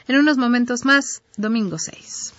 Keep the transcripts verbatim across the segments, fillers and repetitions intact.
En unos momentos más, domingo seis.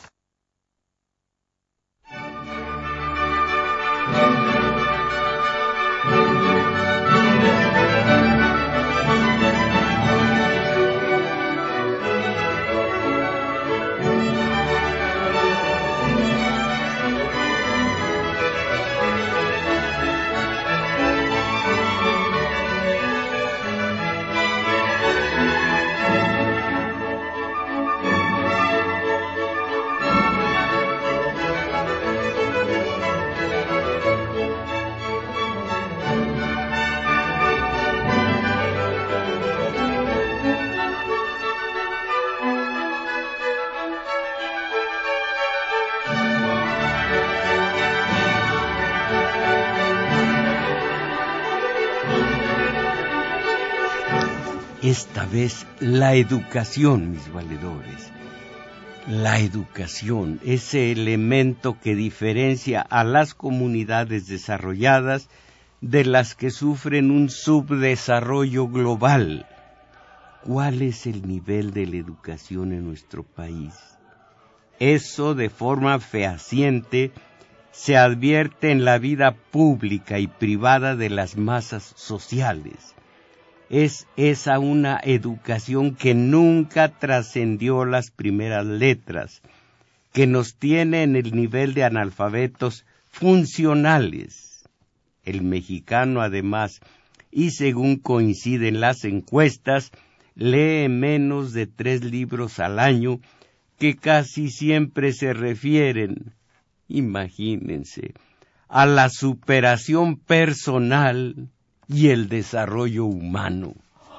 Esta vez la educación, mis valedores. La educación, ese elemento que diferencia a las comunidades desarrolladas de las que sufren un subdesarrollo global. ¿Cuál es el nivel de la educación en nuestro país? Eso de forma fehaciente se advierte en la vida pública y privada de las masas sociales. Es esa una educación que nunca trascendió las primeras letras, que nos tiene en el nivel de analfabetos funcionales. El mexicano, además, y según coinciden las encuestas, lee menos de tres libros al año, que casi siempre se refieren, imagínense, a la superación personal y el desarrollo humano.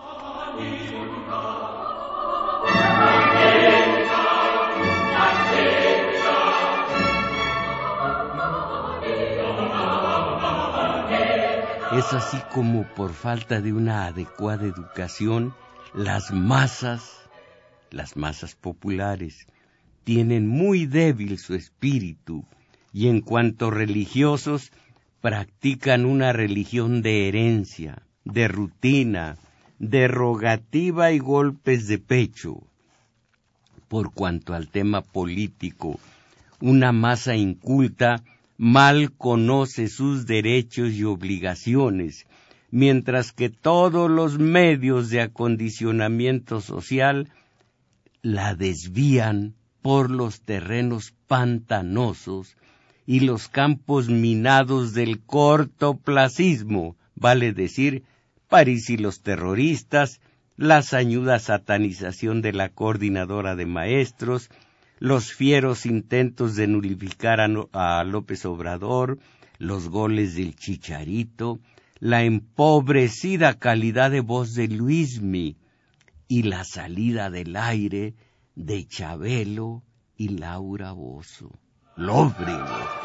Es así como por falta de una adecuada educación, las masas, las masas populares, tienen muy débil su espíritu y en cuanto religiosos, practican una religión de herencia, de rutina, de rogativa y golpes de pecho. Por cuanto al tema político, una masa inculta mal conoce sus derechos y obligaciones, mientras que todos los medios de acondicionamiento social la desvían por los terrenos pantanosos y los campos minados del cortoplacismo, vale decir, París y los terroristas, la sañuda satanización de la coordinadora de maestros, los fieros intentos de nulificar a, no, a López Obrador, los goles del Chicharito, la empobrecida calidad de voz de Luismi y la salida del aire de Chabelo y Laura Bozzo. Lóbrego.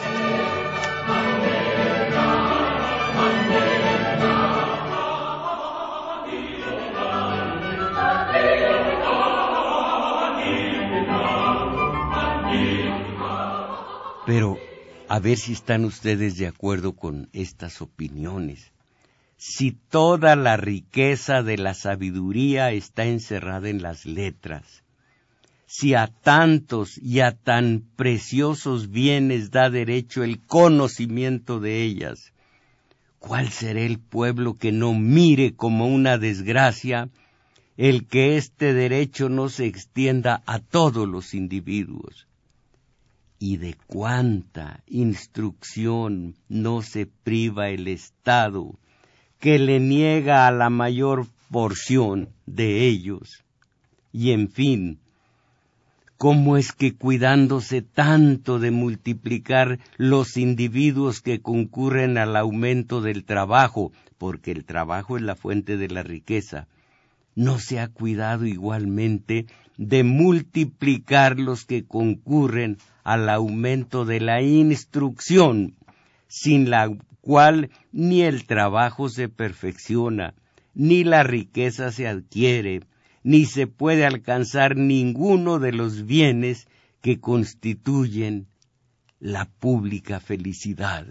Pero, a ver si están ustedes de acuerdo con estas opiniones. Si toda la riqueza de la sabiduría está encerrada en las letras, si a tantos y a tan preciosos bienes da derecho el conocimiento de ellas, ¿cuál será el pueblo que no mire como una desgracia el que este derecho no se extienda a todos los individuos? ¿Y de cuánta instrucción no se priva el Estado que le niega a la mayor porción de ellos? Y en fin, ¿cómo es que cuidándose tanto de multiplicar los individuos que concurren al aumento del trabajo, porque el trabajo es la fuente de la riqueza, no se ha cuidado igualmente de multiplicar los que concurren al aumento de la instrucción, sin la cual ni el trabajo se perfecciona, ni la riqueza se adquiere, ni se puede alcanzar ninguno de los bienes que constituyen la pública felicidad?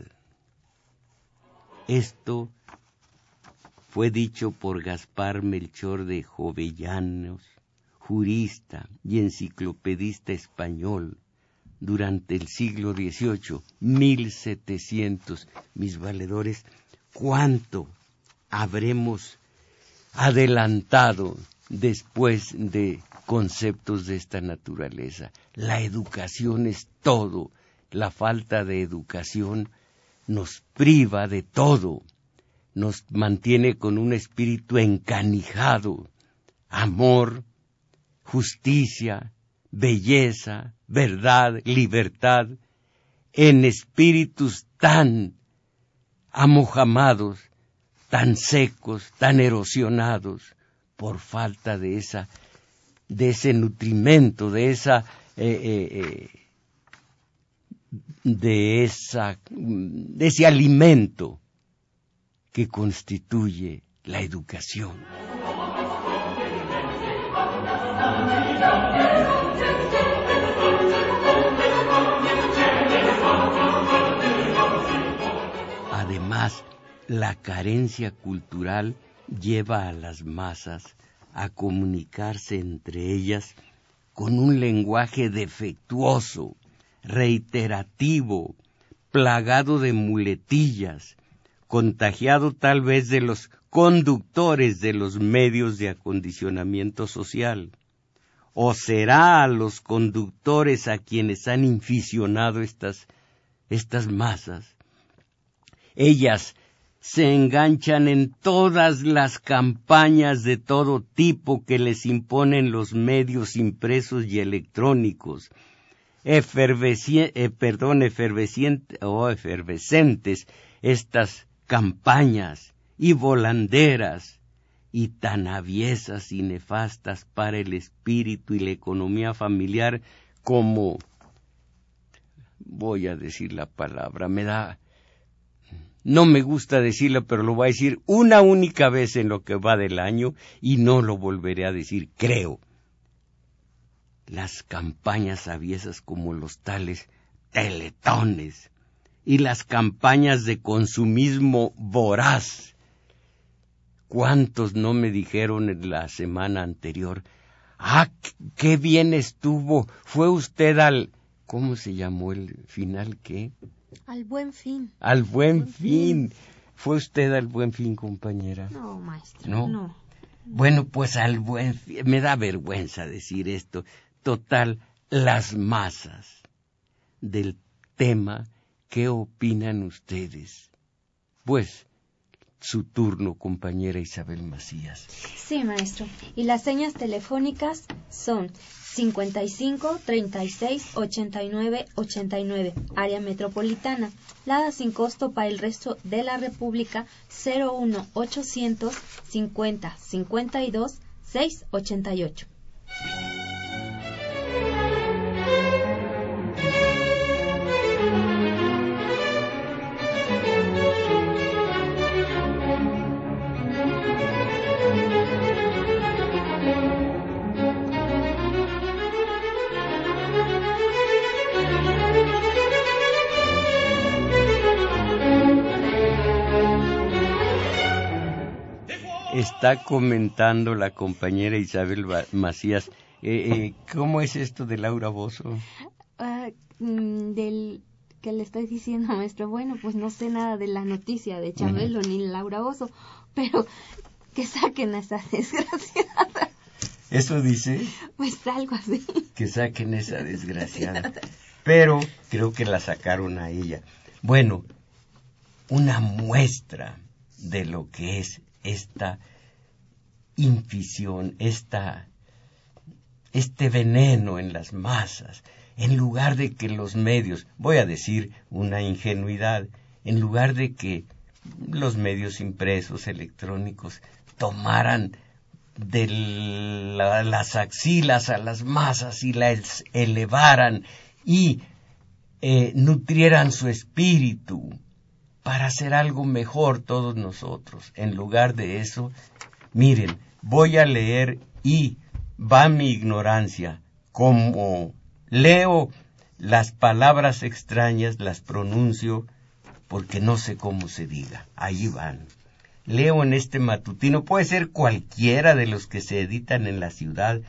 Esto fue dicho por Gaspar Melchor de Jovellanos, jurista y enciclopedista español durante el siglo dieciocho, mil setecientos, mis valedores, ¿cuánto habremos adelantado después de conceptos de esta naturaleza? La educación es todo. La falta de educación nos priva de todo, nos mantiene con un espíritu encanijado, amor, justicia, belleza, verdad, libertad, en espíritus tan amojamados, tan secos, tan erosionados, por falta de esa, de ese nutrimento, de esa, eh, eh, eh, de esa, de ese alimento que constituye la educación. Además, la carencia cultural lleva a las masas a comunicarse entre ellas con un lenguaje defectuoso, reiterativo, plagado de muletillas, contagiado tal vez de los conductores de los medios de acondicionamiento social. ¿O será a los conductores a quienes han inficionado estas, estas masas? Ellas se enganchan en todas las campañas de todo tipo que les imponen los medios impresos y electrónicos, efervesci- eh, perdón, efervesciente, o efervescentes estas campañas y volanderas, y tan aviesas y nefastas para el espíritu y la economía familiar como, voy a decir la palabra, me da... No me gusta decirlo, pero lo voy a decir una única vez en lo que va del año y no lo volveré a decir, creo. Las campañas aviesas como los tales teletones y las campañas de consumismo voraz. ¿Cuántos no me dijeron en la semana anterior? ¡Ah, qué bien estuvo! Fue usted al... ¿Cómo se llamó el final? ¿Qué? Al Buen Fin. Al Buen, buen fin. fin. ¿Fue usted al Buen Fin, compañera? No, maestro, no. no. Bueno, pues al Buen Fin. Me da vergüenza decir esto. Total, las masas del tema, ¿qué opinan ustedes? Pues, su turno, compañera Isabel Macías. Sí, maestro. Y las señas telefónicas son cincuenta y cinco, treinta y seis, ochenta y nueve, ochenta y nueve, área metropolitana. Lada sin costo para el resto de la República, cero uno ochocientos cincuenta, cincuenta y dos, seiscientos ochenta y ocho. Está comentando la compañera Isabel Macías, eh, eh, ¿cómo es esto de Laura Bozzo? Uh, del que le estoy diciendo, maestro, bueno, pues no sé nada de la noticia de Chabelo uh-huh. ni Laura Bozzo, pero que saquen a esa desgraciada. ¿Eso dice? Pues algo así. Que saquen a esa desgraciada. Pero creo que la sacaron a ella. Bueno, una muestra de lo que es esta infusión, esta, este veneno en las masas, en lugar de que los medios, voy a decir una ingenuidad, en lugar de que los medios impresos, electrónicos, tomaran de la, las axilas a las masas y las elevaran y eh, nutrieran su espíritu, para hacer algo mejor todos nosotros. En lugar de eso, miren, voy a leer y va mi ignorancia. Como leo las palabras extrañas, las pronuncio porque no sé cómo se diga. Ahí van. Leo en este matutino, puede ser cualquiera de los que se editan en la ciudad,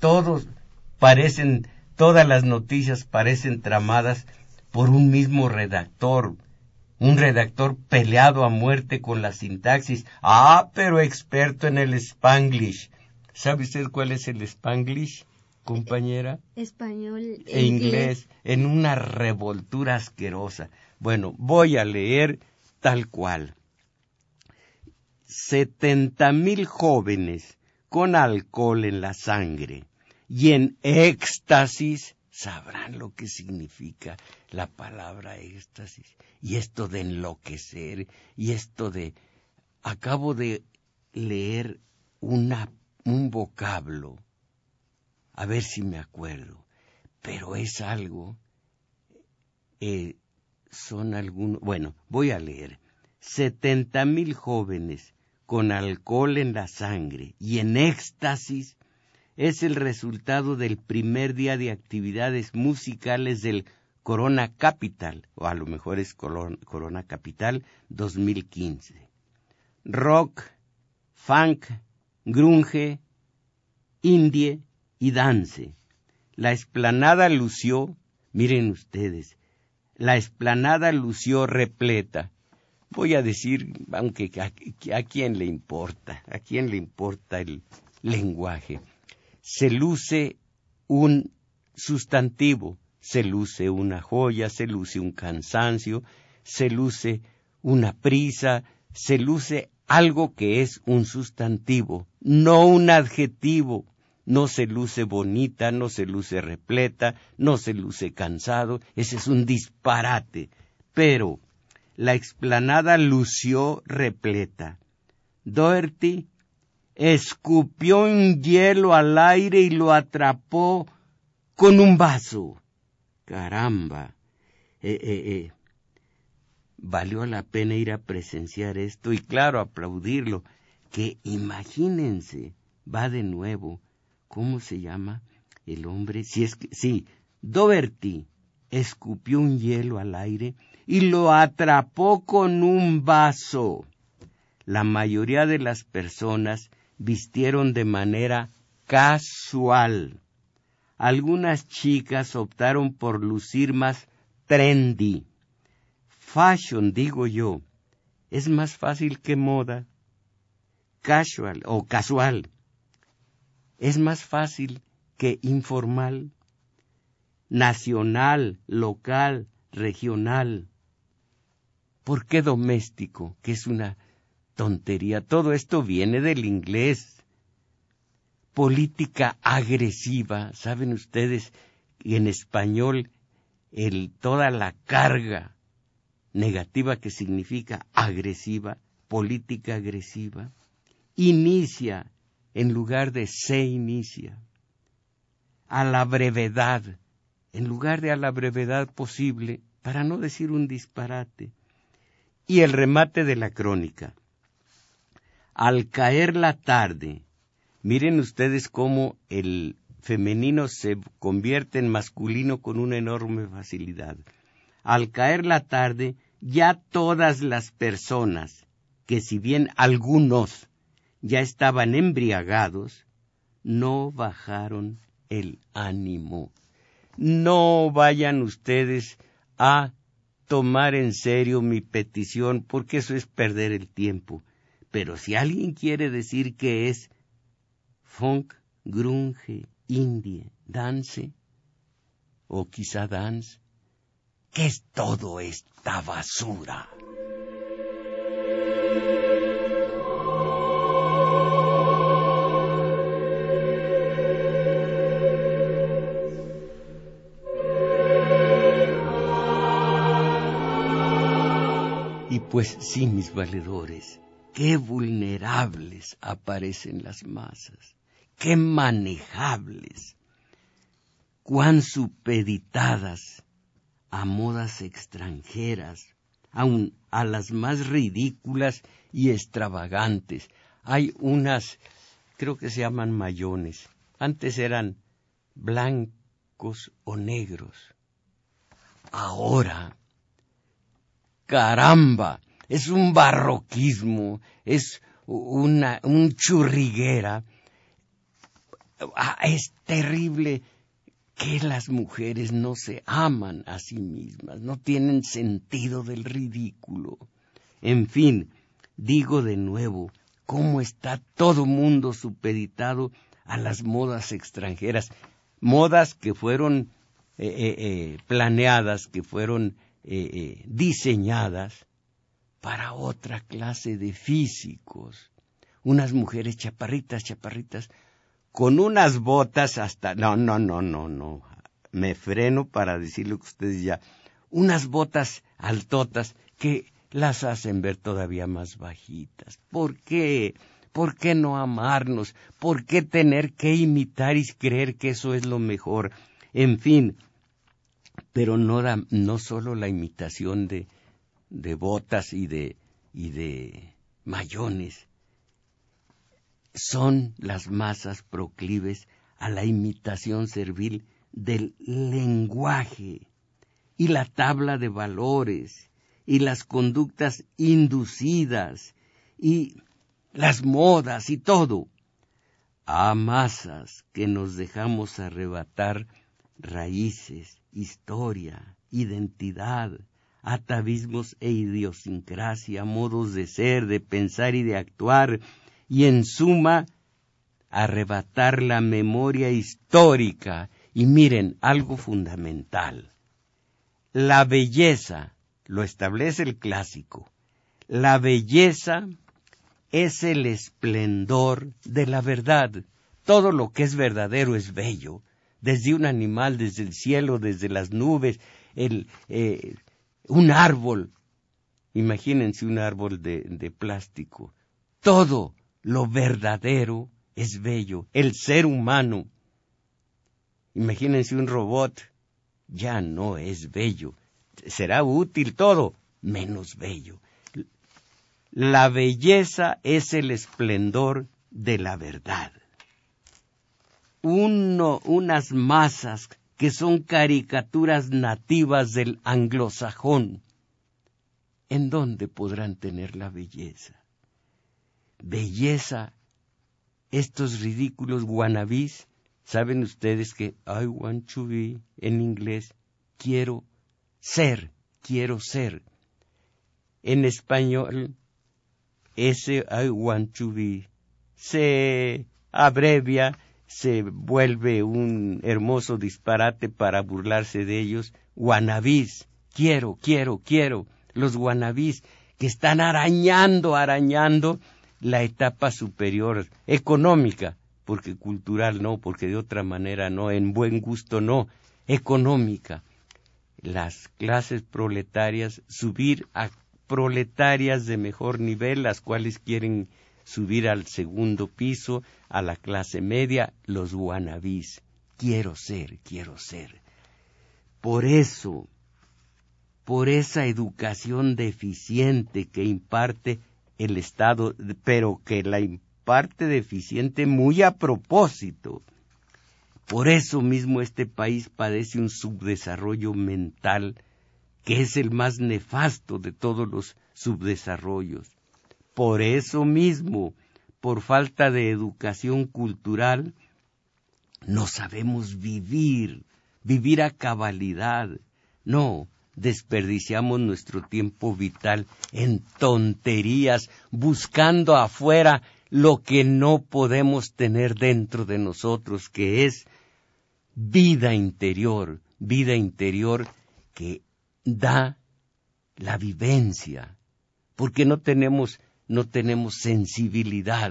todos parecen, todas las noticias parecen tramadas por un mismo redactor, un redactor peleado a muerte con la sintaxis. Ah, pero experto en el Spanglish. ¿Sabe usted cuál es el Spanglish, compañera? Español E inglés, en una revoltura asquerosa. Bueno, voy a leer tal cual. Setenta mil jóvenes con alcohol en la sangre y en éxtasis sabrán lo que significa la palabra éxtasis. Y esto de enloquecer, y esto de... Acabo de leer una, un vocablo, a ver si me acuerdo, pero es algo... Eh, son algunos... Bueno, voy a leer. Setenta mil jóvenes con alcohol en la sangre y en éxtasis es el resultado del primer día de actividades musicales del Corona Capital, o a lo mejor es Corona Capital dos mil quince. Rock, funk, grunge, indie y dance. La explanada lució, miren ustedes, la explanada lució repleta. Voy a decir, aunque a, a quién le importa, a quién le importa el lenguaje. Se luce un sustantivo, se luce una joya, se luce un cansancio, se luce una prisa, se luce algo que es un sustantivo, no un adjetivo. No se luce bonita, no se luce repleta, no se luce cansado, ese es un disparate. Pero la explanada lució repleta. Doherty escupió un hielo al aire y lo atrapó con un vaso. Caramba. Eh, eh, eh. Valió la pena ir a presenciar esto y claro, aplaudirlo. Que imagínense, va de nuevo. ¿Cómo se llama el hombre? Si es que, sí, Doherty escupió un hielo al aire y lo atrapó con un vaso. La mayoría de las personas vistieron de manera casual. Algunas chicas optaron por lucir más trendy. Fashion, digo yo, es más fácil que moda. Casual o casual es más fácil que informal. Nacional, local, regional. ¿Por qué doméstico? Que es una tontería. Todo esto viene del inglés. Política agresiva. ¿Saben ustedes? Y en español, el, toda la carga negativa que significa agresiva, política agresiva, inicia en lugar de se inicia. A la brevedad, en lugar de a la brevedad posible, para no decir un disparate. Y el remate de la crónica. Al caer la tarde, miren ustedes cómo el femenino se convierte en masculino con una enorme facilidad. Al caer la tarde, ya todas las personas, que si bien algunos ya estaban embriagados, no bajaron el ánimo. No vayan ustedes a tomar en serio mi petición, porque eso es perder el tiempo. Pero si alguien quiere decir que es funk, grunge, indie, dance, o quizá dance, ¿qué es todo esta basura? Y pues sí, mis valedores, qué vulnerables aparecen las masas, qué manejables, cuán supeditadas a modas extranjeras, aun a las más ridículas y extravagantes. Hay unas, creo que se llaman mayones, antes eran blancos o negros, ahora... Caramba, es un barroquismo, es una un churriguera. ah, es terrible que las mujeres no se aman a sí mismas, no tienen sentido del ridículo. En fin, digo de nuevo, cómo está todo mundo supeditado a las modas extranjeras, modas que fueron eh, eh, eh, planeadas, que fueron eh, eh, diseñadas para otra clase de físicos. Unas mujeres chaparritas, chaparritas, con unas botas hasta... No, no, no, no, no. Me freno para decir lo que ustedes ya... Unas botas altotas que las hacen ver todavía más bajitas. ¿Por qué? ¿Por qué no amarnos? ¿Por qué tener que imitar y creer que eso es lo mejor? En fin, pero no, da, no solo la imitación de, de botas y de, y de mayones. Son las masas proclives a la imitación servil del lenguaje y la tabla de valores y las conductas inducidas y las modas y todo. A masas que nos dejamos arrebatar raíces, historia, identidad, atavismos e idiosincrasia, modos de ser, de pensar y de actuar, y en suma, arrebatar la memoria histórica. Y miren, algo fundamental. La belleza, lo establece el clásico, la belleza es el esplendor de la verdad. Todo lo que es verdadero es bello, desde un animal, desde el cielo, desde las nubes, el, eh, un árbol. Imagínense un árbol de, de plástico. Todo lo verdadero es bello. El ser humano, imagínense un robot, ya no es bello. Será útil todo, menos bello. La belleza es el esplendor de la verdad. Uno, unas masas que son caricaturas nativas del anglosajón, ¿en dónde podrán tener la belleza? Belleza, estos ridículos wannabes, ¿saben ustedes que I want to be, en inglés, quiero ser, quiero ser? En español, ese I want to be se abrevia, se vuelve un hermoso disparate para burlarse de ellos. Wannabes, quiero, quiero, quiero. Los wannabes que están arañando, arañando la etapa superior, económica, porque cultural no, porque de otra manera no, en buen gusto no, económica. Las clases proletarias, subir a proletarias de mejor nivel, las cuales quieren subir al segundo piso, a la clase media, los wannabes. Quiero ser, quiero ser. Por eso, por esa educación deficiente que imparte el Estado, pero que la imparte deficiente muy a propósito. Por eso mismo este país padece un subdesarrollo mental que es el más nefasto de todos los subdesarrollos. Por eso mismo, por falta de educación cultural, no sabemos vivir, vivir a cabalidad. No, desperdiciamos nuestro tiempo vital en tonterías, buscando afuera lo que no podemos tener dentro de nosotros, que es vida interior, vida interior que da la vivencia, porque no tenemos, no tenemos sensibilidad.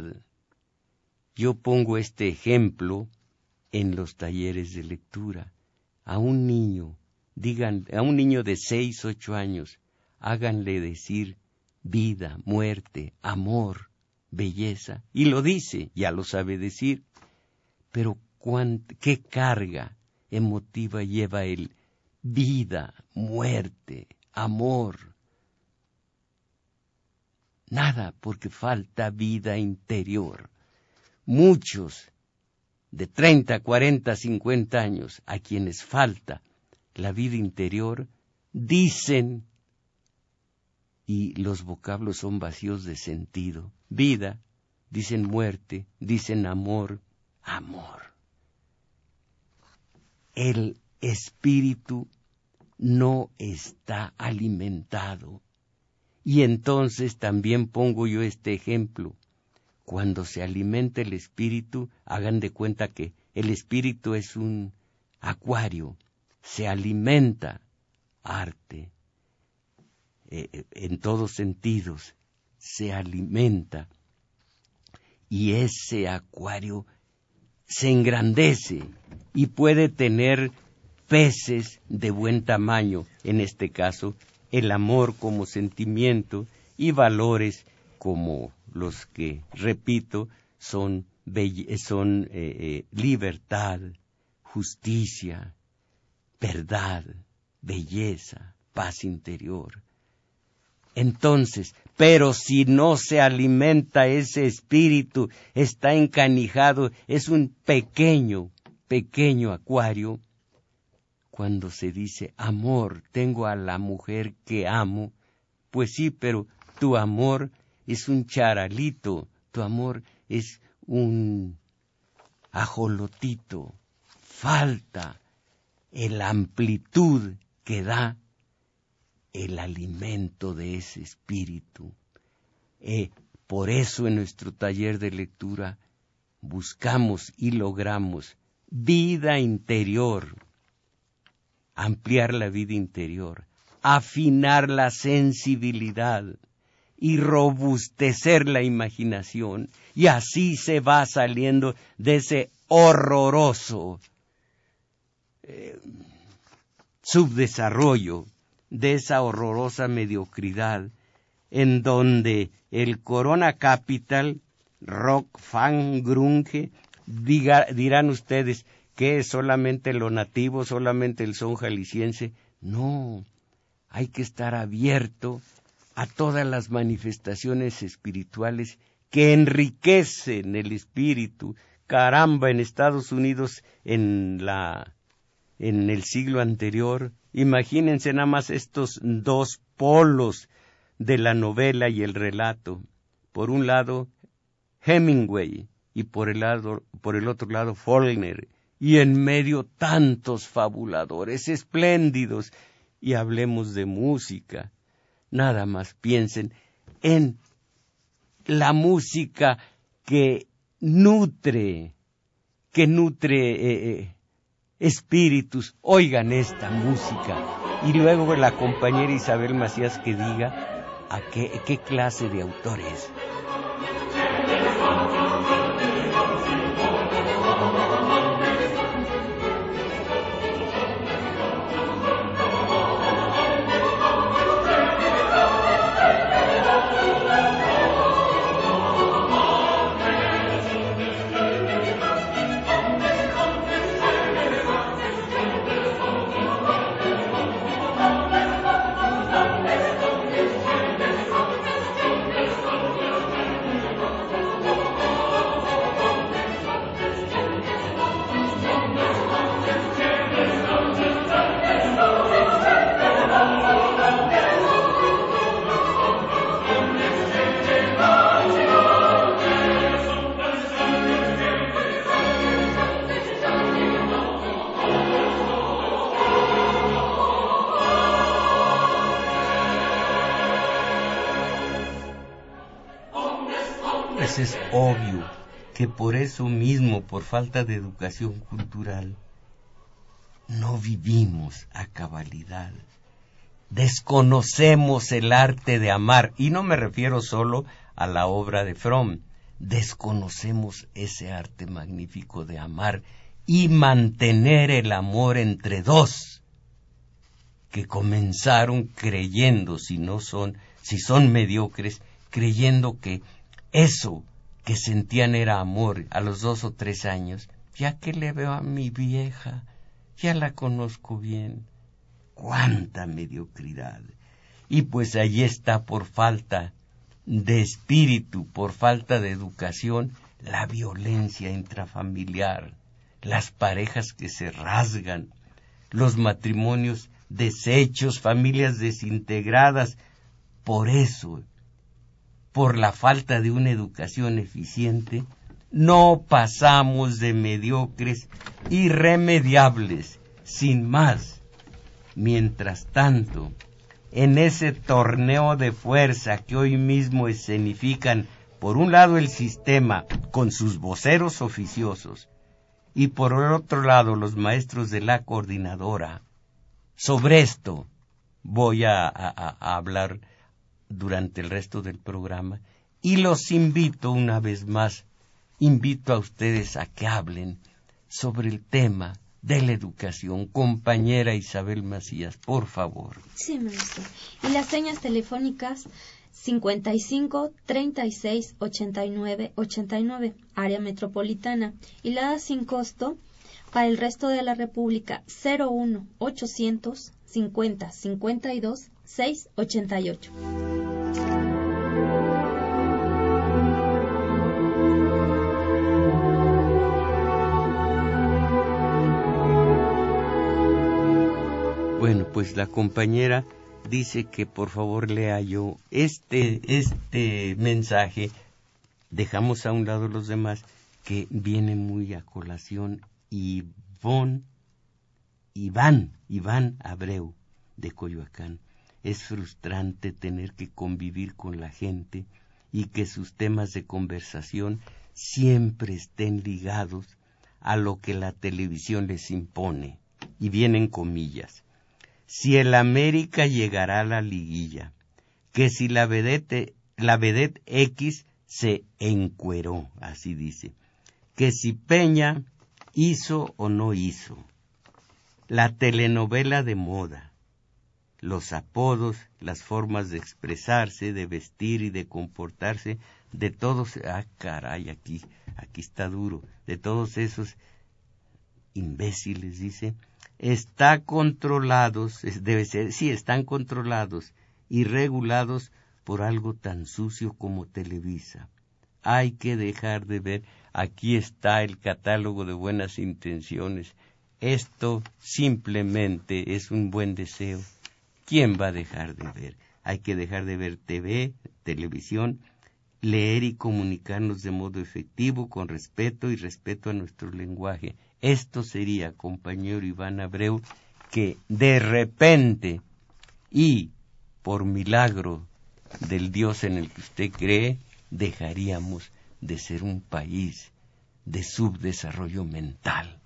Yo pongo este ejemplo en los talleres de lectura. A un niño, digan, a un niño de seis, ocho años, háganle decir vida, muerte, amor, belleza, y lo dice, ya lo sabe decir, pero ¿qué carga emotiva lleva el vida, muerte, amor? Nada, porque falta vida interior. Muchos de treinta, cuarenta, cincuenta años, a quienes falta la vida interior, dicen, y los vocablos son vacíos de sentido, vida, dicen muerte, dicen amor, amor. el espíritu no está alimentado. Y entonces también pongo yo este ejemplo. Cuando se alimenta el espíritu, hagan de cuenta que el espíritu es un acuario, se alimenta arte, eh, en todos sentidos, se alimenta, y ese acuario se engrandece y puede tener peces de buen tamaño, en este caso, el amor como sentimiento y valores como los que, repito, son, son eh, eh, libertad, justicia, verdad, belleza, paz interior. Entonces, pero si no se alimenta ese espíritu, está encanijado, es un pequeño, pequeño acuario. Cuando se dice amor, tengo a la mujer que amo, pues sí, pero tu amor es un charalito, tu amor es un ajolotito, falta la amplitud que da el alimento de ese espíritu. Eh, por eso en nuestro taller de lectura buscamos y logramos vida interior, ampliar la vida interior, afinar la sensibilidad y robustecer la imaginación, y así se va saliendo de ese horroroso eh, subdesarrollo, de esa horrorosa mediocridad, en donde el Corona Capital, rock, fan, grunge, diga, dirán ustedes que es solamente lo nativo, solamente el son jalisciense. No, hay que estar abierto a todas las manifestaciones espirituales que enriquecen el espíritu. Caramba, en Estados Unidos, en la, en el siglo anterior, imagínense nada más estos dos polos de la novela y el relato. Por un lado, Hemingway, y por el lado, por el otro lado, Faulkner, y en medio tantos fabuladores espléndidos. Y hablemos de música. Nada más piensen en la música que nutre, que nutre eh, eh, espíritus. Oigan esta música. Y luego la compañera Isabel Macías que diga a qué, qué clase de autor es. Pues es obvio que por eso mismo, por falta de educación cultural, no vivimos a cabalidad. Desconocemos el arte de amar, y no me refiero solo a la obra de Fromm. Desconocemos ese arte magnífico de amar y mantener el amor entre dos que comenzaron creyendo, si no son, si son mediocres, creyendo que eso que sentían era amor a los dos o tres años. Ya que le veo a mi vieja, ya la conozco bien. ¡Cuánta mediocridad! Y pues allí está, por falta de espíritu, por falta de educación, la violencia intrafamiliar, las parejas que se rasgan, los matrimonios deshechos, familias desintegradas. Por eso, por la falta de una educación eficiente, no pasamos de mediocres irremediables, Sin más, mientras tanto, en ese torneo de fuerza que hoy mismo escenifican, por un lado el sistema con sus voceros oficiosos y por el otro lado los maestros de la coordinadora, sobre esto voy a, a, a hablar durante el resto del programa y los invito una vez más, invito a ustedes a que hablen sobre el tema de la educación. Compañera Isabel Macías, por favor. Sí, maestro. Y las señas telefónicas cincuenta y cinco, treinta y seis, ochenta y nueve, ochenta y nueve, área metropolitana, y la da sin costo para el resto de la República cero uno ochocientos cincuenta cincuenta y dos seiscientos ochenta y ocho. Bueno, pues la compañera dice que por favor lea yo este, este mensaje. Dejamos a un lado los demás que viene muy a colación. Ivón, Iván, Iván Abreu de Coyoacán. Es frustrante tener que convivir con la gente y que sus temas de conversación siempre estén ligados a lo que la televisión les impone. Y vienen comillas. Si el América llegará a la liguilla, que si la vedette, la vedette X se encueró, así dice, que si Peña hizo o no hizo, la telenovela de moda, los apodos, las formas de expresarse, de vestir y de comportarse, de todos, ah caray, aquí, aquí está duro, de todos esos imbéciles, dice, está controlados, debe ser, sí, están controlados y regulados por algo tan sucio como Televisa. Hay que dejar de ver, aquí está el catálogo de buenas intenciones. Esto simplemente es un buen deseo. ¿Quién va a dejar de ver? Hay que dejar de ver T V, televisión, leer y comunicarnos de modo efectivo, con respeto y respeto a nuestro lenguaje. Esto sería, compañero Iván Abreu, que de repente y por milagro del Dios en el que usted cree, dejaríamos de ser un país de subdesarrollo mental.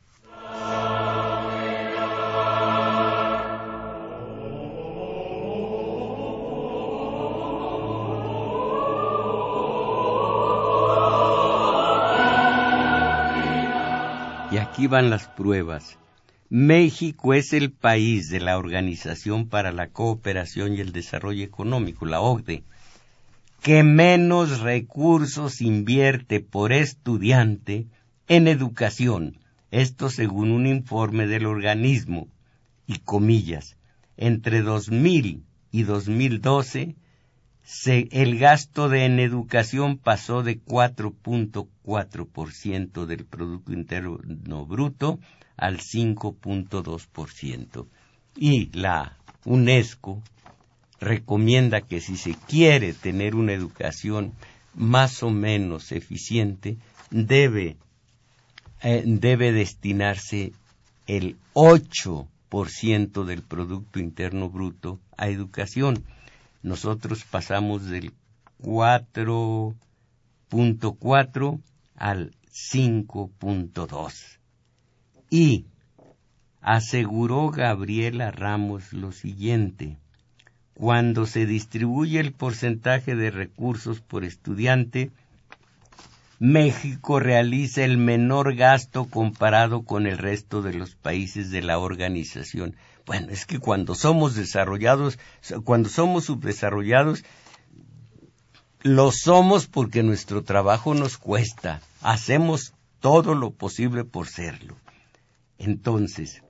Y aquí van las pruebas. México es el país de la Organización para la Cooperación y el Desarrollo Económico, la O C D E, que menos recursos invierte por estudiante en educación. Esto según un informe del organismo. Y comillas, entre dos mil y dos mil doce, se, el gasto de en educación pasó de cuatro punto cuatro por ciento del Producto Interno Bruto al cinco punto dos por ciento. Y la UNESCO recomienda que si se quiere tener una educación más o menos eficiente, debe, eh, debe destinarse el ocho por ciento del Producto Interno Bruto a educación. Nosotros pasamos del cuatro punto cuatro al cinco punto dos. Y aseguró Gabriela Ramos lo siguiente: cuando se distribuye el porcentaje de recursos por estudiante, México realiza el menor gasto comparado con el resto de los países de la organización. Bueno, es que cuando somos desarrollados, cuando somos subdesarrollados, lo somos porque nuestro trabajo nos cuesta. Hacemos todo lo posible por serlo. Entonces,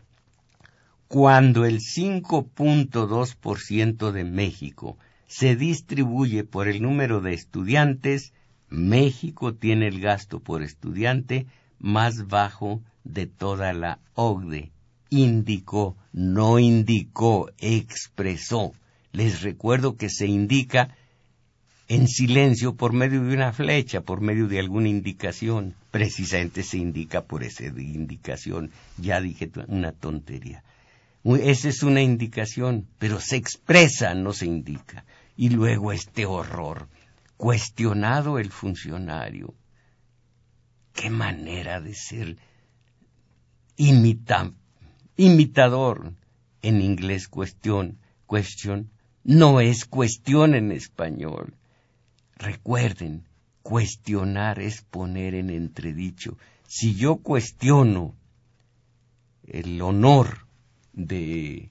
cuando el cinco punto dos por ciento de México se distribuye por el número de estudiantes, México tiene el gasto por estudiante más bajo de toda la O C D E. Indicó, no indicó, expresó. Les recuerdo que se indica en silencio por medio de una flecha, por medio de alguna indicación. Precisamente se indica por esa indicación. Ya dije una tontería. Esa es una indicación, pero se expresa, no se indica. Y luego este horror, cuestionado el funcionario. Qué manera de ser imita, imitador. En inglés cuestión, question, no es cuestión en español. Recuerden, cuestionar es poner en entredicho. Si yo cuestiono el honor de,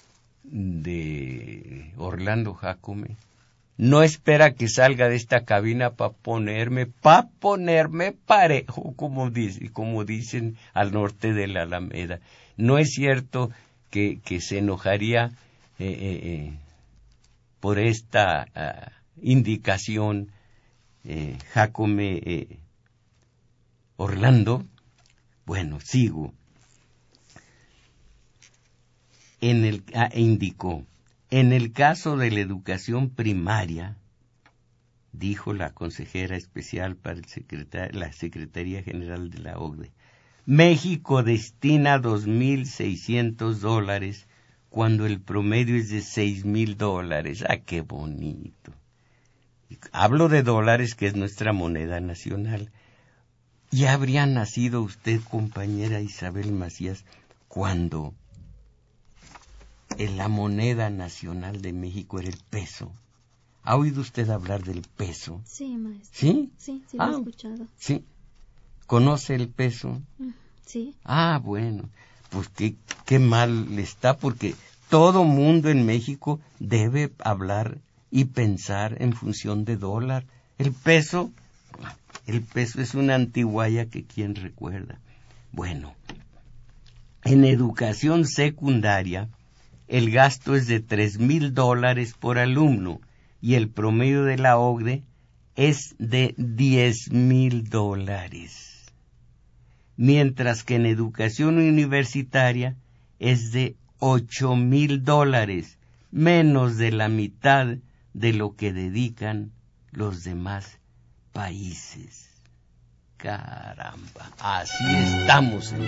de Orlando Jácome, no espera que salga de esta cabina para ponerme, para ponerme parejo, como, dice, como dicen al norte de la Alameda. No es cierto que, que se enojaría eh, eh, eh, por esta uh, indicación eh, Jácome eh, Orlando. Bueno, sigo. En el, ah, indicó, en el caso de la educación primaria, dijo la consejera especial para el secretar, la Secretaría General de la O C D E, México destina dos mil seiscientos dólares cuando el promedio es de seis mil dólares. ¡Ah, qué bonito! Hablo de dólares, que es nuestra moneda nacional. ¿Ya habría nacido usted, compañera Isabel Macías, cuando en la moneda nacional de México era el peso? ¿Ha oído usted hablar del peso? Sí, maestro. ¿Sí? Sí, sí, ah, lo he escuchado. Sí. ¿Conoce el peso? Sí. Ah, bueno, pues qué, qué mal está, porque todo mundo en México debe hablar y pensar en función de dólar. El peso, el peso es una antiguaya que quién recuerda. Bueno, en educación secundaria, el gasto es de tres mil dólares por alumno y el promedio de la O C D E es de diez mil dólares. Mientras que en educación universitaria es de ocho mil dólares, menos de la mitad de lo que dedican los demás países. Caramba, así estamos en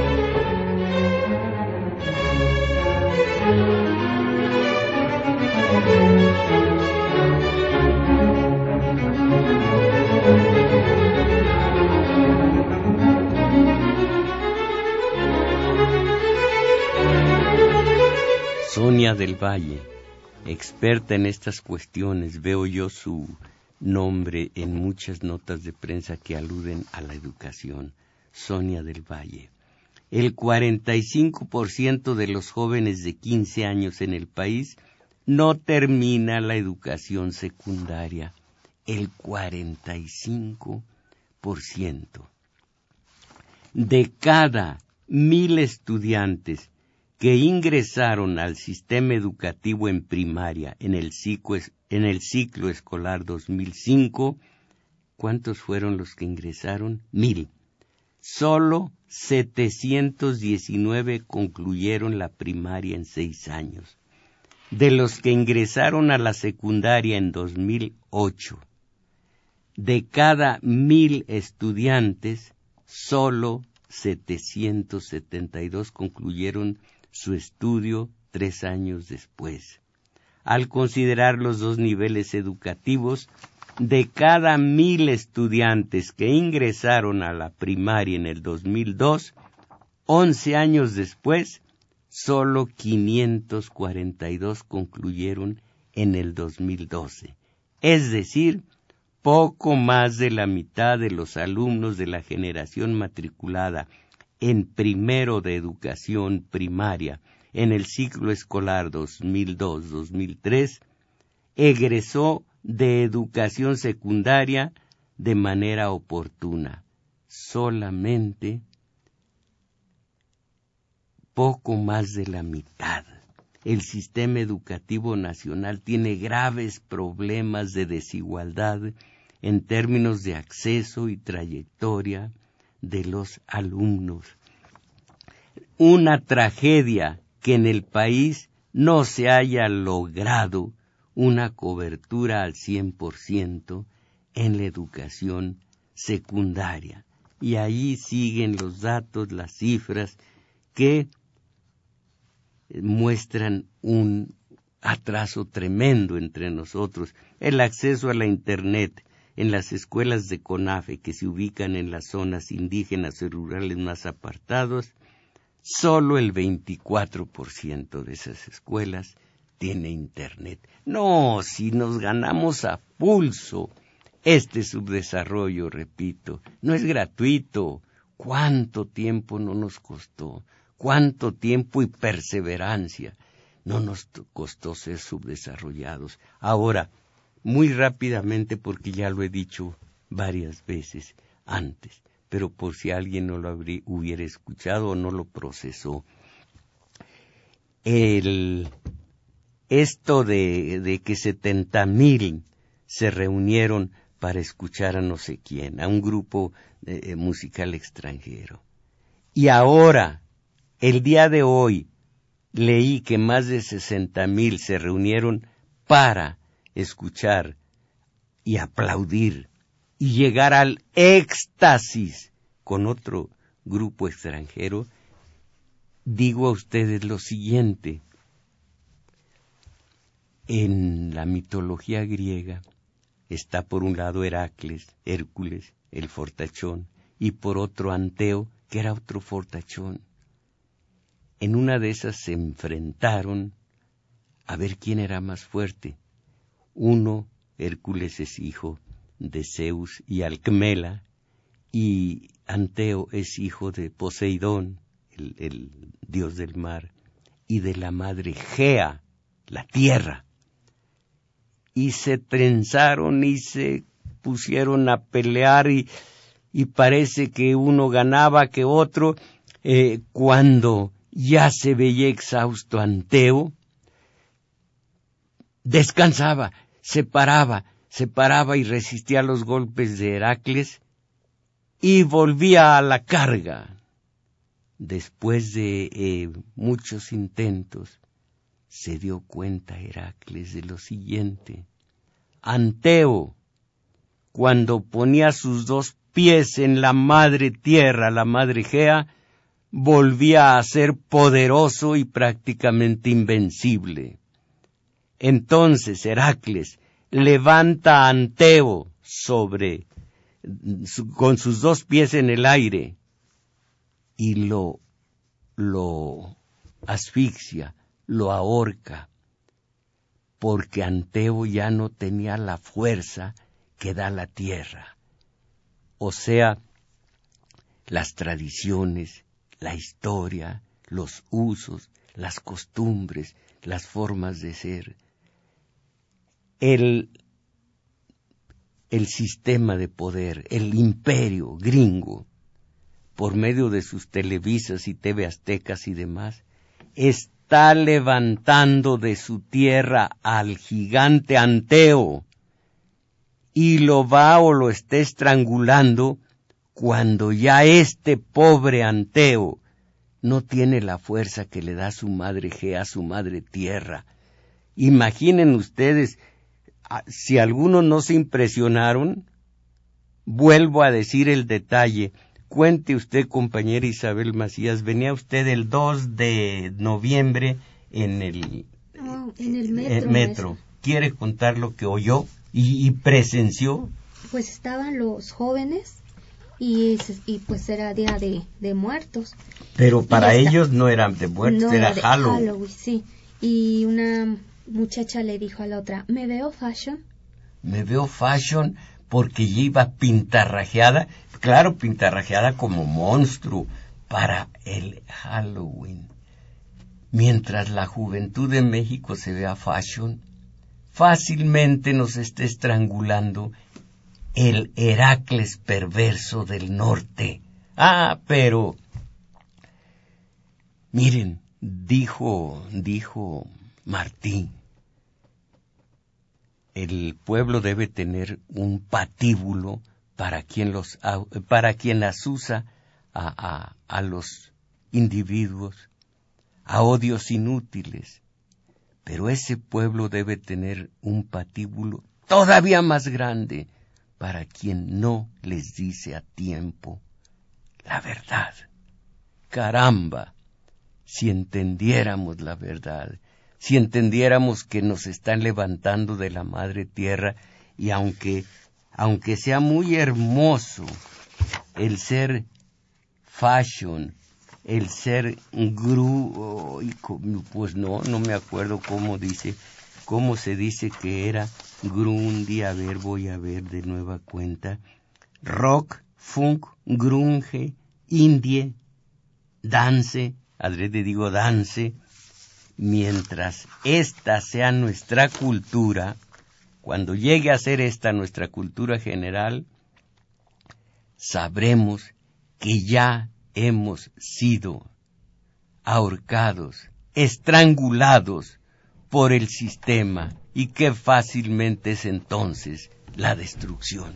Sonia del Valle, experta en estas cuestiones, veo yo su nombre en muchas notas de prensa que aluden a la educación. Sonia del Valle. El cuarenta y cinco por ciento de los jóvenes de quince años en el país no termina la educación secundaria. El cuarenta y cinco por ciento. De cada mil estudiantes que ingresaron al sistema educativo en primaria en el ciclo, en el ciclo escolar dos mil cinco, ¿cuántos fueron los que ingresaron? Mil. Solo setecientos diecinueve concluyeron la primaria en seis años. De los que ingresaron a la secundaria en dos mil ocho, de cada mil estudiantes, solo setecientos setenta y dos concluyeron su estudio tres años después. Al considerar los dos niveles educativos, de cada mil estudiantes que ingresaron a la primaria en el dos mil dos, once años después, solo quinientos cuarenta y dos concluyeron en el dos mil doce. Es decir, poco más de la mitad de los alumnos de la generación matriculada en primero de educación primaria en el ciclo escolar dos mil dos dos mil tres egresó de educación secundaria de manera oportuna. Solamente poco más de la mitad. El sistema educativo nacional tiene graves problemas de desigualdad en términos de acceso y trayectoria de los alumnos. Una tragedia que en el país no se haya logrado una cobertura al cien por ciento en la educación secundaria. Y ahí siguen los datos, las cifras que muestran un atraso tremendo entre nosotros. El acceso a la Internet en las escuelas de CONAFE que se ubican en las zonas indígenas y rurales más apartados, solo el veinticuatro por ciento de esas escuelas tiene Internet. No, si nos ganamos a pulso este subdesarrollo, repito, no es gratuito. ¿Cuánto tiempo no nos costó? ¿Cuánto tiempo y perseverancia no nos costó ser subdesarrollados? Ahora, muy rápidamente, porque ya lo he dicho varias veces antes, pero por si alguien no lo habría, hubiera escuchado o no lo procesó, el, esto de, de que setenta mil se reunieron para escuchar a no sé quién, a un grupo eh, musical extranjero. Y ahora, el día de hoy, leí que más de sesenta mil se reunieron para escuchar y aplaudir y llegar al éxtasis con otro grupo extranjero. Digo a ustedes lo siguiente: en la mitología griega está por un lado Heracles, Hércules, el fortachón, y por otro Anteo, que era otro fortachón. En una de esas se enfrentaron a ver quién era más fuerte. Uno, Hércules, es hijo de Zeus y Alcmela, y Anteo es hijo de Poseidón, el, el dios del mar, y de la madre Gea, la tierra. Y se trenzaron y se pusieron a pelear y, y parece que uno ganaba que otro. Eh, cuando ya se veía exhausto Anteo, descansaba, se paraba, se paraba y resistía los golpes de Heracles y volvía a la carga. Después de eh, muchos intentos, se dio cuenta Heracles de lo siguiente: Anteo, cuando ponía sus dos pies en la madre tierra, la madre Gea, volvía a ser poderoso y prácticamente invencible. Entonces Heracles levanta a Anteo sobre, su, con sus dos pies en el aire, y lo, lo asfixia, lo ahorca, porque Anteo ya no tenía la fuerza que da la tierra. O sea, las tradiciones, la historia, los usos, las costumbres, las formas de ser, el, el sistema de poder, el imperio gringo, por medio de sus televisas y T V Aztecas y demás, está levantando de su tierra al gigante Anteo y lo va o lo está estrangulando cuando ya este pobre Anteo no tiene la fuerza que le da su madre Gea, su madre tierra. Imaginen ustedes, si algunos no se impresionaron, vuelvo a decir el detalle. Cuente usted, compañera Isabel Macías, venía usted el dos de noviembre en el, oh, en el metro. El metro. ¿Quiere contar lo que oyó y, y presenció? Pues estaban los jóvenes y, y pues era Día de, de Muertos. Pero para esta, ellos no era de muertos, no, era de Halloween. Halloween. Sí. Y una muchacha le dijo a la otra: ¿me veo fashion? Me veo fashion porque ella iba pintarrajeada. Claro, pintarrajeada como monstruo para el Halloween. Mientras la juventud de México se vea fashion, fácilmente nos está estrangulando el Heracles perverso del norte. Ah, pero miren, dijo, dijo Martín, el pueblo debe tener un patíbulo para quien los para quien asusa a, a, a los individuos a odios inútiles, pero ese pueblo debe tener un patíbulo todavía más grande para quien no les dice a tiempo la verdad. Caramba, si entendiéramos la verdad, si entendiéramos que nos están levantando de la madre tierra, y aunque, aunque sea muy hermoso el ser fashion, el ser gru, pues no, no me acuerdo cómo dice, cómo se dice que era grundy, a ver, voy a ver de nueva cuenta, rock, funk, grunge, indie, dance, adrede digo dance, mientras esta sea nuestra cultura, cuando llegue a ser esta nuestra cultura general, sabremos que ya hemos sido ahorcados, estrangulados por el sistema, y qué fácilmente es entonces la destrucción.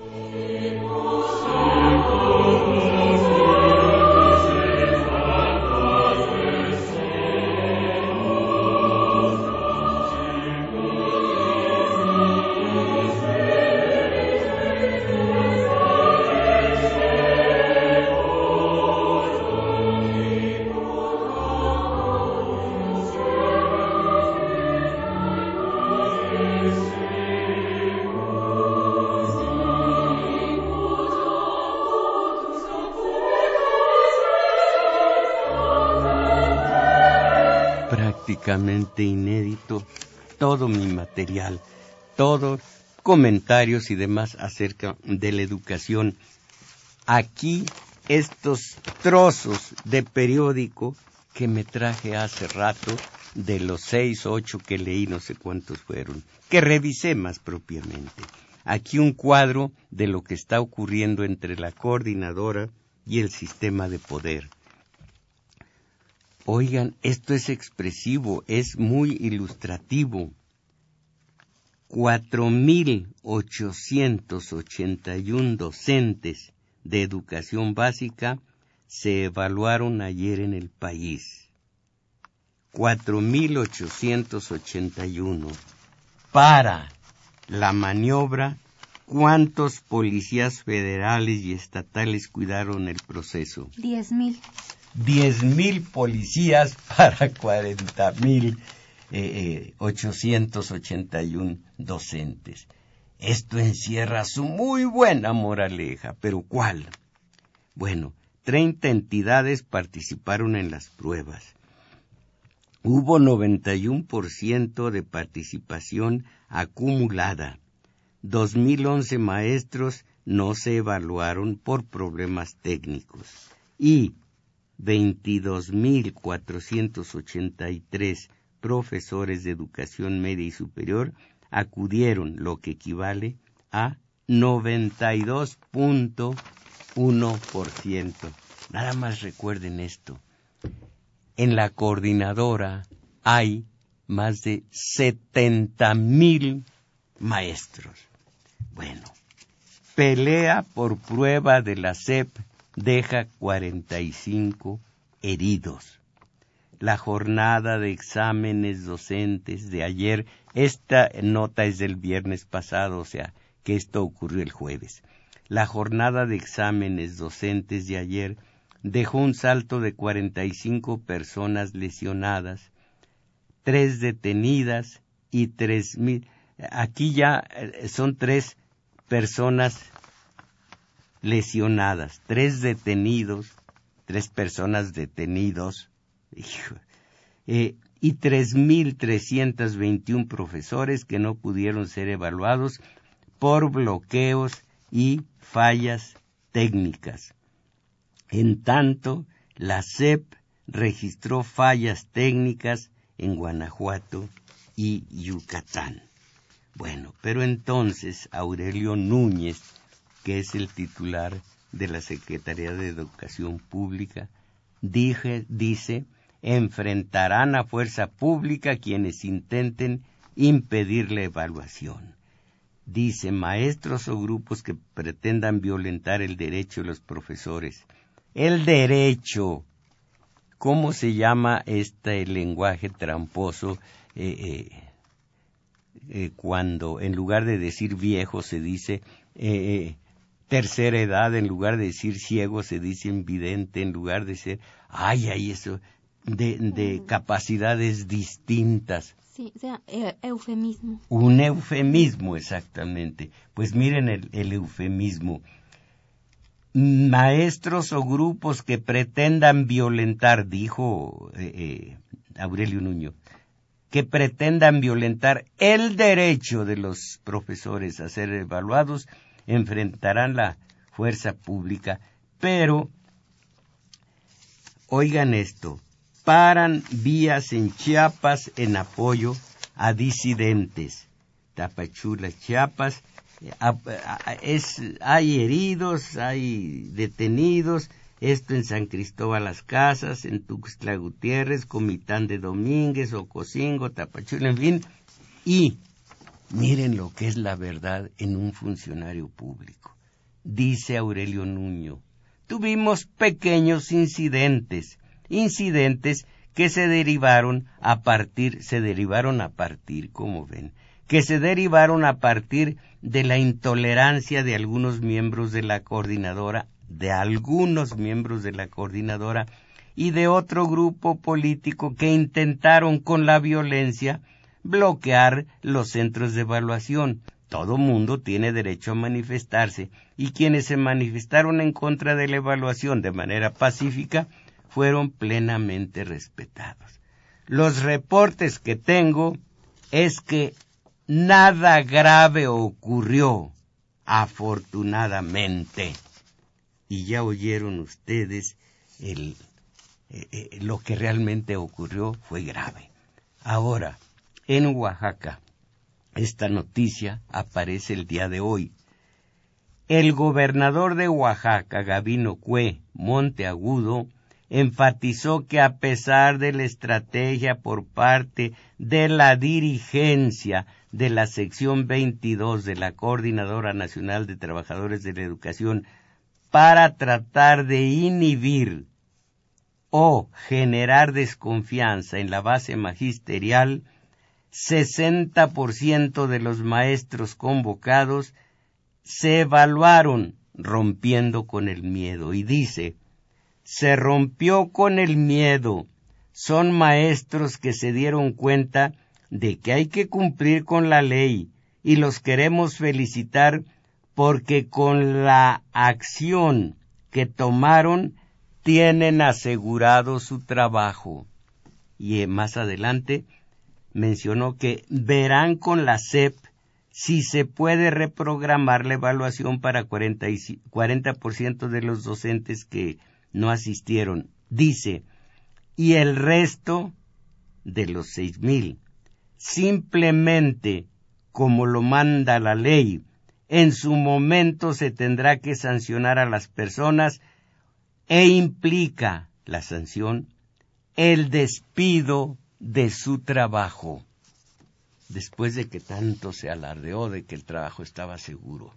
Prácticamente inédito todo mi material, todos comentarios y demás acerca de la educación. Aquí estos trozos de periódico que me traje hace rato, de los seis, ocho que leí, no sé cuántos fueron, que revisé más propiamente. Aquí un cuadro de lo que está ocurriendo entre la coordinadora y el sistema de poder. Oigan, esto es expresivo, es muy ilustrativo. Cuatro mil ochocientos ochenta y un docentes de educación básica se evaluaron ayer en el país. Cuatro mil ochocientos ochenta y uno. Para la maniobra, ¿cuántos policías federales y estatales cuidaron el proceso? Diez mil. Diez mil policías para cuarenta mil ochocientos ochenta y un docentes. Esto encierra su muy buena moraleja, pero ¿cuál? Bueno, treinta entidades participaron en las pruebas. Hubo noventa y uno por ciento de participación acumulada. dos mil once maestros no se evaluaron por problemas técnicos. Y veintidós mil cuatrocientos ochenta y tres profesores de educación media y superior acudieron, lo que equivale a noventa y dos punto uno por ciento. Nada más recuerden esto. En la coordinadora hay más de setenta mil maestros. Bueno, pelea por prueba de la S E P deja cuarenta y cinco heridos. La jornada de exámenes docentes de ayer, esta nota es del viernes pasado, o sea, que esto ocurrió el jueves. La jornada de exámenes docentes de ayer dejó un salto de cuarenta y cinco personas lesionadas, tres detenidas y tres mil. Aquí ya son tres personas lesionadas, tres detenidos, tres personas detenidos, hijo, eh, y tres mil trescientos veintiún profesores que no pudieron ser evaluados por bloqueos y fallas técnicas. En tanto, la S E P registró fallas técnicas en Guanajuato y Yucatán. Bueno, pero entonces Aurelio Núñez, que es el titular de la Secretaría de Educación Pública, dije, dice, enfrentarán a fuerza pública quienes intenten impedir la evaluación. Dice, maestros o grupos que pretendan violentar el derecho de los profesores. El derecho. ¿Cómo se llama este lenguaje tramposo eh, eh, eh, cuando en lugar de decir viejo se dice eh, tercera edad, en lugar de decir ciego se dice invidente, en lugar de ser, ay, ay, eso, de, de capacidades distintas? Sí, o sea, e eufemismo. Un eufemismo, exactamente. Pues miren el, el eufemismo. Maestros o grupos que pretendan violentar, dijo eh, eh, Aurelio Nuño, que pretendan violentar el derecho de los profesores a ser evaluados, enfrentarán la fuerza pública. Pero, oigan esto, paran vías en Chiapas en apoyo a disidentes. Tapachula, Chiapas, es, hay heridos, hay detenidos, esto en San Cristóbal Las Casas, en Tuxtla Gutiérrez, Comitán de Domínguez, Ocosingo, Tapachula, en fin, y miren lo que es la verdad en un funcionario público. Dice Aurelio Nuño, tuvimos pequeños incidentes, incidentes que se derivaron a partir, se derivaron a partir, como ven, que se derivaron a partir de la intolerancia de algunos miembros de la coordinadora, de algunos miembros de la coordinadora y de otro grupo político que intentaron con la violencia bloquear los centros de evaluación. Todo mundo tiene derecho a manifestarse y quienes se manifestaron en contra de la evaluación de manera pacífica fueron plenamente respetados. Los reportes que tengo es que nada grave ocurrió, afortunadamente. Y ya oyeron ustedes el, eh, eh, lo que realmente ocurrió fue grave. Ahora, en Oaxaca, esta noticia aparece el día de hoy. El gobernador de Oaxaca, Gabino Cue Monteagudo, enfatizó que a pesar de la estrategia por parte de la dirigencia de la sección veintidós de la Coordinadora Nacional de Trabajadores de la Educación para tratar de inhibir o generar desconfianza en la base magisterial, sesenta por ciento de los maestros convocados se evaluaron rompiendo con el miedo. Y dice, se rompió con el miedo. Son maestros que se dieron cuenta de que hay que cumplir con la ley y los queremos felicitar porque con la acción que tomaron tienen asegurado su trabajo. Y más adelante mencionó que verán con la S E P si se puede reprogramar la evaluación para cuarenta por ciento de los docentes que no asistieron. Dice, y el resto de los seis mil, simplemente como lo manda la ley, en su momento se tendrá que sancionar a las personas e implica la sanción el despido de su trabajo. Después de que tanto se alardeó de que el trabajo estaba seguro.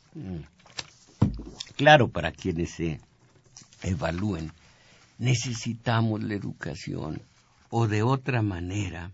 Claro, para quienes se evalúen, necesitamos la educación, o de otra manera,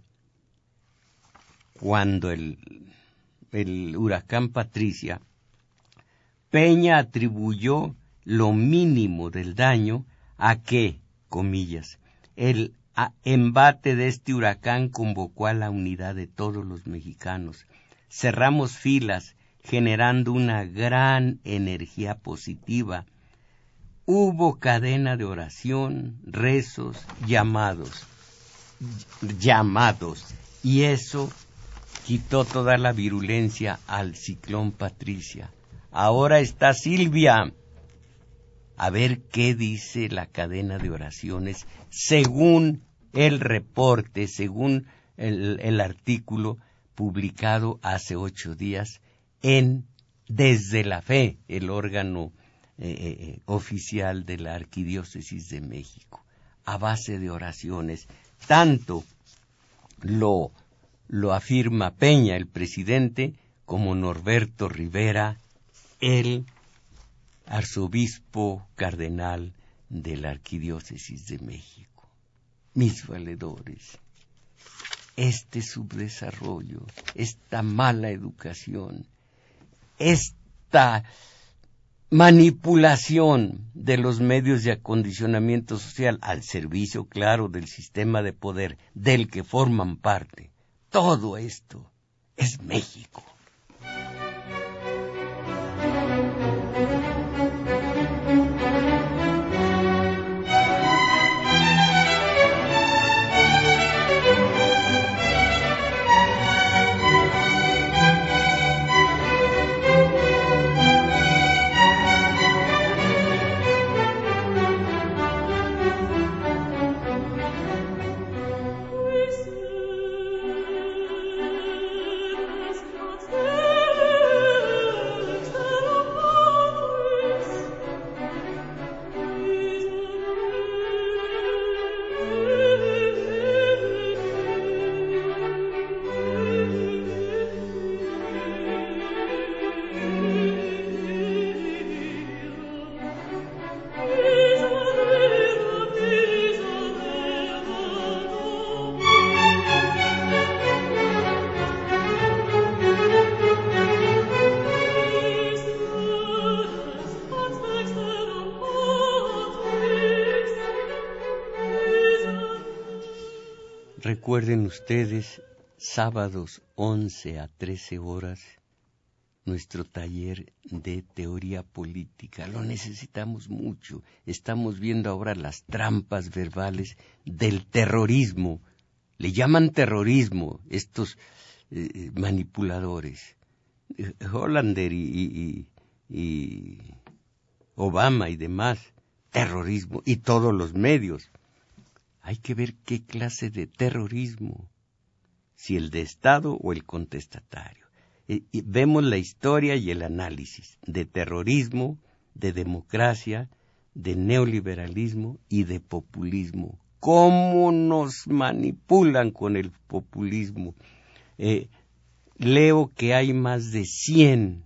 cuando el, el huracán Patricia, Peña atribuyó lo mínimo del daño a que, comillas, el embate de este huracán convocó a la unidad de todos los mexicanos. Cerramos filas, generando una gran energía positiva. Hubo cadena de oración, rezos, llamados, llamados, y eso quitó toda la virulencia al ciclón Patricia. Ahora está Silvia. A ver qué dice la cadena de oraciones según el reporte, según el, el artículo publicado hace ocho días en Desde la Fe, el órgano eh, eh, oficial de la Arquidiócesis de México, a base de oraciones. Tanto lo, lo afirma Peña, el presidente, como Norberto Rivera, el arzobispo cardenal de la Arquidiócesis de México. mis valedores, este subdesarrollo, esta mala educación, esta manipulación de los medios de acondicionamiento social al servicio, claro, del sistema de poder del que forman parte, todo esto es México. Recuerden ustedes, sábados once a trece horas, nuestro taller de teoría política. Lo necesitamos mucho. Estamos viendo ahora las trampas verbales del terrorismo. Le llaman terrorismo estos eh, manipuladores. Hollander y, y, y Obama y demás. Terrorismo y todos los medios. Hay que ver qué clase de terrorismo, si el de Estado o el contestatario. Y, y vemos la historia y el análisis de terrorismo, de democracia, de neoliberalismo y de populismo. ¿Cómo nos manipulan con el populismo? Eh, leo que hay más de cien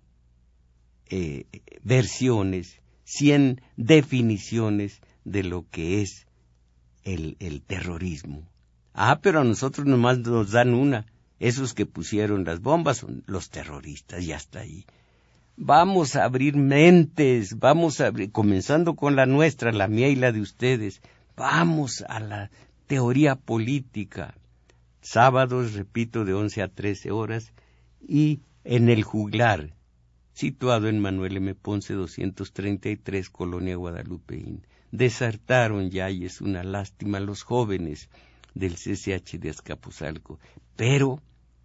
eh, versiones, cien definiciones de lo que es El, el terrorismo. Ah, pero a nosotros nomás nos dan una. Esos que pusieron las bombas son los terroristas, y hasta ahí. Vamos a abrir mentes, vamos a abrir, comenzando con la nuestra, la mía y la de ustedes. Vamos a la teoría política. Sábados, repito, de once a trece horas, y en el Juglar, situado en Manuel M. Ponce doscientos treinta y tres, Colonia Guadalupeín. Desertaron ya, y es una lástima, los jóvenes del C C H de Azcapotzalco. Pero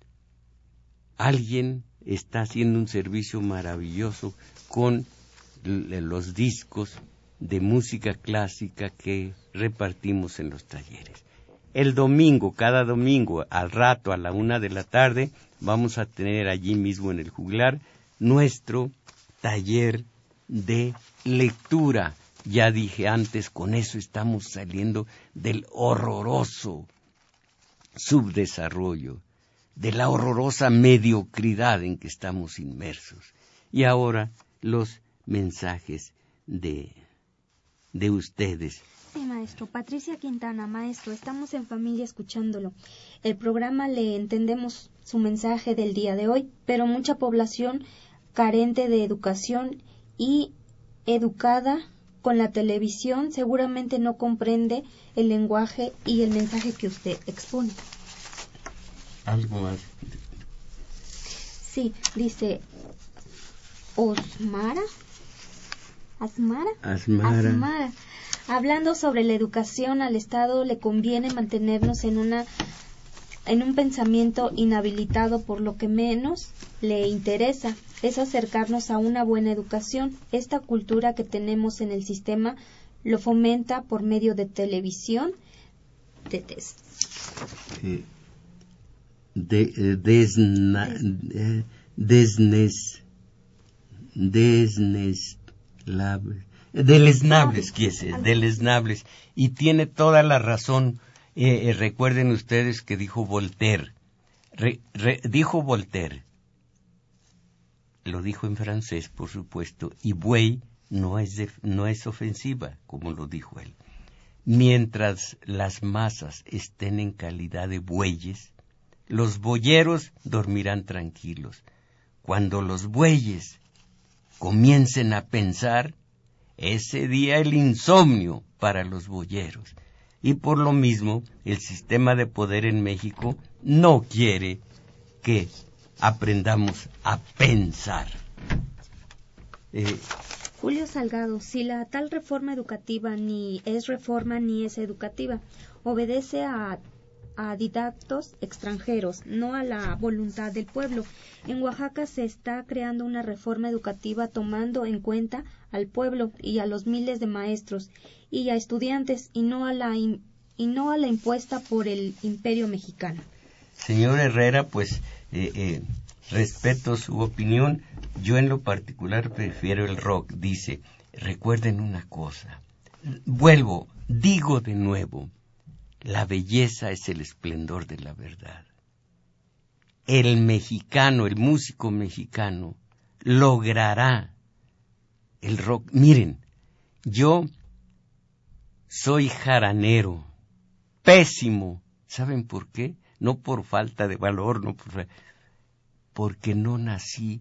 alguien está haciendo un servicio maravilloso con los discos de música clásica que repartimos en los talleres. El domingo, cada domingo, al rato, a la una de la tarde, vamos a tener allí mismo en el Juglar nuestro taller de lectura. Ya dije antes, con eso estamos saliendo del horroroso subdesarrollo, de la horrorosa mediocridad en que estamos inmersos. Y ahora los mensajes de, de ustedes. Sí, maestro. Patricia Quintana, maestro, estamos en familia escuchándolo. El programa le entendemos su mensaje del día de hoy, pero mucha población carente de educación y educada con la televisión seguramente no comprende el lenguaje y el mensaje que usted expone. Algo más. Sí, dice Osmara. Asmara. Asmara. Asmara. Hablando sobre la educación, al Estado le conviene mantenernos en una en un pensamiento inhabilitado, por lo que menos le interesa es acercarnos a una buena educación. Esta cultura que tenemos en el sistema lo fomenta por medio de televisión, de test. Eh, de, eh, desna, eh, desnes, desnes, lab, deleznables, quiese, deleznables, y tiene toda la razón. Eh, eh, recuerden ustedes que dijo Voltaire, re, re, dijo Voltaire, lo dijo en francés, por supuesto, y buey no es, de, no es ofensiva, como lo dijo él. Mientras las masas estén en calidad de bueyes, los boyeros dormirán tranquilos. Cuando los bueyes comiencen a pensar, ese día el insomnio para los boyeros. Y por lo mismo, el sistema de poder en México no quiere que aprendamos a pensar. Eh, Julio Salgado, si la tal reforma educativa ni es reforma ni es educativa, obedece a, a didactos extranjeros, no a la voluntad del pueblo. En Oaxaca se está creando una reforma educativa tomando en cuenta al pueblo y a los miles de maestros y a estudiantes y no a la, in, y no a la impuesta por el imperio mexicano. Señor Herrera, pues eh, eh, respeto su opinión. Yo en lo particular prefiero el rock. Dice, recuerden una cosa. Vuelvo, digo de nuevo, la belleza es el esplendor de la verdad. El mexicano, el músico mexicano, logrará el rock. Miren, yo soy jaranero, pésimo. ¿Saben por qué? No por falta de valor, no por... porque no nací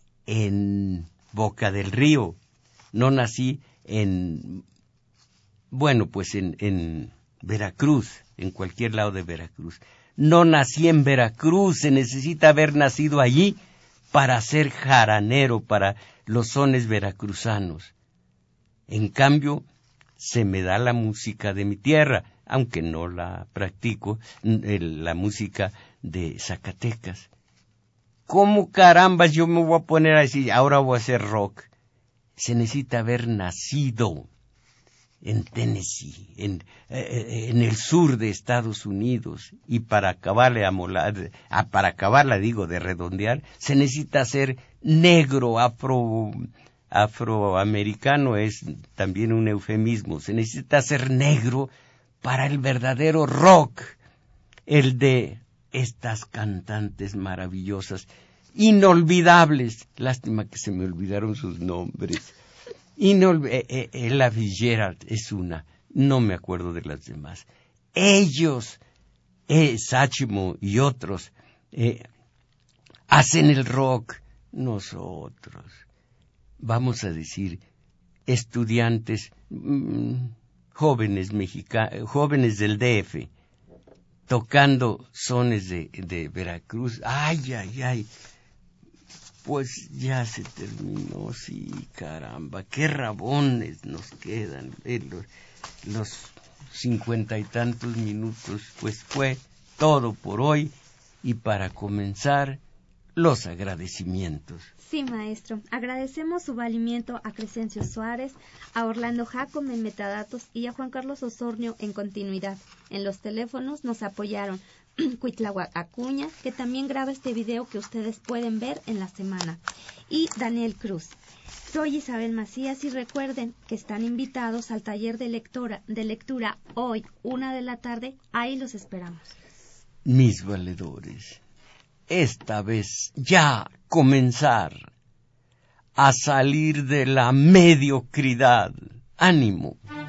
en Boca del Río, no nací en, bueno, pues en, en Veracruz, en cualquier lado de Veracruz. No nací en Veracruz, se necesita haber nacido allí para ser jaranero, para los sones veracruzanos. En cambio, se me da la música de mi tierra, aunque no la practico, la música de Zacatecas. ¿Cómo carambas yo me voy a poner a decir, ahora voy a hacer rock? Se necesita haber nacido en Tennessee, en, eh, en el sur de Estados Unidos, y para acabarle a molar, a, para acabarla digo de redondear, se necesita ser negro, afro, afroamericano es también un eufemismo, se necesita ser negro para el verdadero rock, el de estas cantantes maravillosas, inolvidables. Lástima que se me olvidaron sus nombres. Inolv- eh, eh, Ella Fitzgerald es una, no me acuerdo de las demás. Ellos, eh, Sachmo y otros, eh, hacen el rock. Nosotros, vamos a decir, estudiantes, mmm, jóvenes mexicanos, jóvenes del D F, tocando sones de, de Veracruz. Ay, ay, ay. Pues ya se terminó, sí, caramba. Qué rabones nos quedan. Eh, los, los cincuenta y tantos minutos. Pues fue todo por hoy. Y para comenzar, los agradecimientos. Sí, maestro. Agradecemos su valimiento a Crescencio Suárez, a Orlando Jacome en metadatos y a Juan Carlos Osornio en continuidad. En los teléfonos nos apoyaron Cuitláhuac Acuña, que también graba este video que ustedes pueden ver en la semana, y Daniel Cruz. Soy Isabel Macías y recuerden que están invitados al taller de lectura, de lectura hoy, una de la tarde. Ahí los esperamos. Mis valedores, esta vez ya comenzar a salir de la mediocridad. ¡Ánimo!